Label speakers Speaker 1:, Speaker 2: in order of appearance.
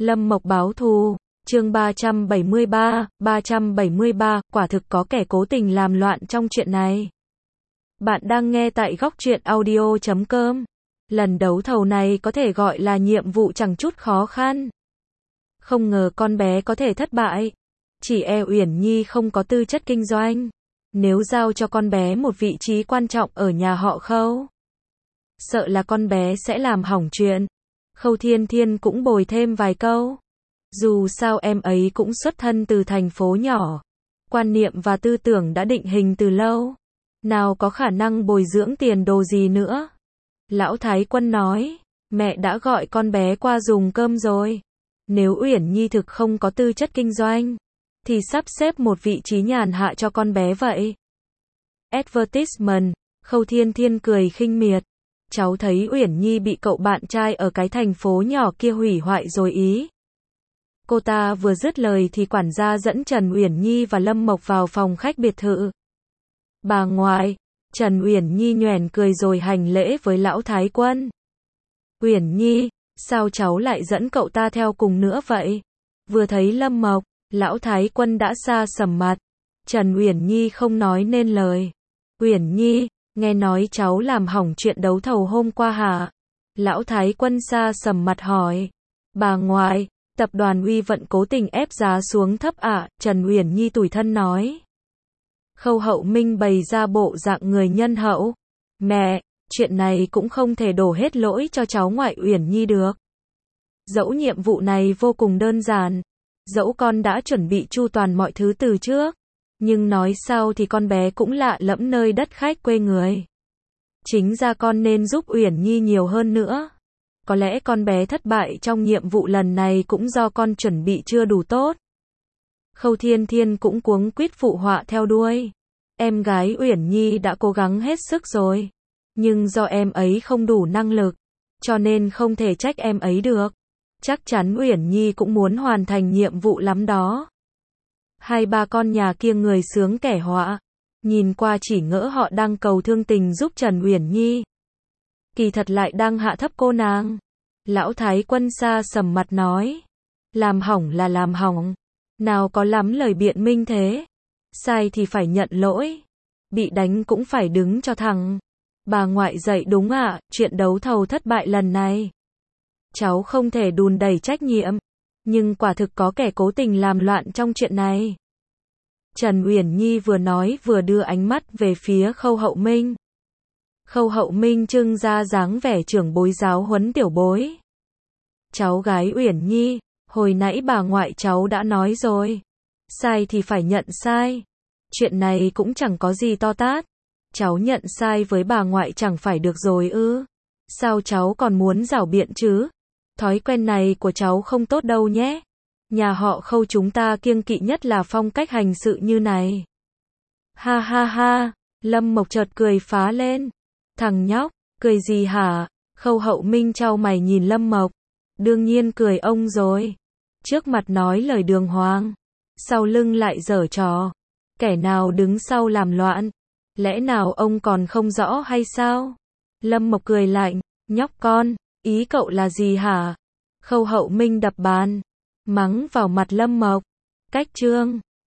Speaker 1: Lâm Mộc báo thù, chương 373, quả thực có kẻ cố tình làm loạn trong chuyện này. Bạn đang nghe tại góc truyện audio.com. Lần đấu thầu này có thể gọi là nhiệm vụ chẳng chút khó khăn. Không ngờ con bé có thể thất bại. Chỉ e Uyển Nhi không có tư chất kinh doanh. Nếu giao cho con bé một vị trí quan trọng ở nhà họ Khâu, sợ là con bé sẽ làm hỏng chuyện. Khâu Thiên Thiên cũng bồi thêm vài câu. Dù sao em ấy cũng xuất thân từ thành phố nhỏ. Quan niệm và tư tưởng đã định hình từ lâu. Nào có khả năng bồi dưỡng tiền đồ gì nữa. Lão Thái Quân nói, mẹ đã gọi con bé qua dùng cơm rồi. Nếu Uyển Nhi thực không có tư chất kinh doanh, thì sắp xếp một vị trí nhàn hạ cho con bé vậy. Advertisement, Khâu Thiên Thiên cười khinh miệt. Cháu thấy Uyển Nhi bị cậu bạn trai ở cái thành phố nhỏ kia hủy hoại rồi ý. Cô ta vừa dứt lời thì quản gia dẫn Trần Uyển Nhi và Lâm Mộc vào phòng khách biệt thự. Bà ngoại, Trần Uyển Nhi nhoẻn cười rồi hành lễ với lão Thái Quân. Uyển Nhi, sao cháu lại dẫn cậu ta theo cùng nữa vậy? Vừa thấy Lâm Mộc, lão Thái Quân đã xa sầm mặt. Trần Uyển Nhi không nói nên lời. Uyển Nhi, nghe nói cháu làm hỏng chuyện đấu thầu hôm qua hả? Lão Thái Quân xa sầm mặt hỏi. Bà ngoại, tập đoàn Uy Vận cố tình ép giá xuống thấp ạ, Trần Uyển Nhi tủi thân nói. Khâu Hậu Minh bày ra bộ dạng người nhân hậu. Mẹ, chuyện này cũng không thể đổ hết lỗi cho cháu ngoại Uyển Nhi được. Dẫu nhiệm vụ này vô cùng đơn giản, dẫu con đã chuẩn bị chu toàn mọi thứ từ trước, nhưng nói sao thì con bé cũng lạ lẫm nơi đất khách quê người. Chính ra con nên giúp Uyển Nhi nhiều hơn nữa. Có lẽ con bé thất bại trong nhiệm vụ lần này cũng do con chuẩn bị chưa đủ tốt. Khâu Thiên Thiên cũng cuống quýt phụ họa theo đuôi. Em gái Uyển Nhi đã cố gắng hết sức rồi, nhưng do em ấy không đủ năng lực, cho nên không thể trách em ấy được. Chắc chắn Uyển Nhi cũng muốn hoàn thành nhiệm vụ lắm đó. Hai ba con nhà kia người sướng kẻ họa, nhìn qua chỉ ngỡ họ đang cầu thương tình giúp Trần Uyển Nhi, kỳ thật lại đang hạ thấp cô nàng. Lão Thái Quân xa sầm mặt nói, làm hỏng là làm hỏng, nào có lắm lời biện minh thế. Sai thì phải nhận lỗi, bị đánh cũng phải đứng cho thẳng. Bà ngoại dạy đúng ạ, chuyện đấu thầu thất bại lần này, cháu không thể đùn đẩy trách nhiệm, nhưng quả thực có kẻ cố tình làm loạn trong chuyện này. Trần Uyển Nhi vừa nói vừa đưa ánh mắt về phía Khâu Hậu Minh. Khâu Hậu Minh trưng ra dáng vẻ trưởng bối giáo huấn tiểu bối. Cháu gái Uyển Nhi, hồi nãy bà ngoại cháu đã nói rồi, sai thì phải nhận sai. Chuyện này cũng chẳng có gì to tát. Cháu nhận sai với bà ngoại chẳng phải được rồi ư? Sao cháu còn muốn giảo biện chứ? Thói quen này của cháu không tốt đâu nhé. Nhà họ Khâu chúng ta kiêng kỵ nhất là phong cách hành sự như này. Ha ha ha, Lâm Mộc chợt cười phá lên. Thằng nhóc, cười gì hả? Khâu Hậu Minh chau mày nhìn Lâm Mộc. Đương nhiên cười ông rồi. Trước mặt nói lời đường hoàng, sau lưng lại giở trò. Kẻ nào đứng sau làm loạn? Lẽ nào ông còn không rõ hay sao? Lâm Mộc cười lạnh, nhóc con, ý cậu là gì hả? Khâu Hậu Minh đập bàn, mắng vào mặt Lâm Mộc. Cách chương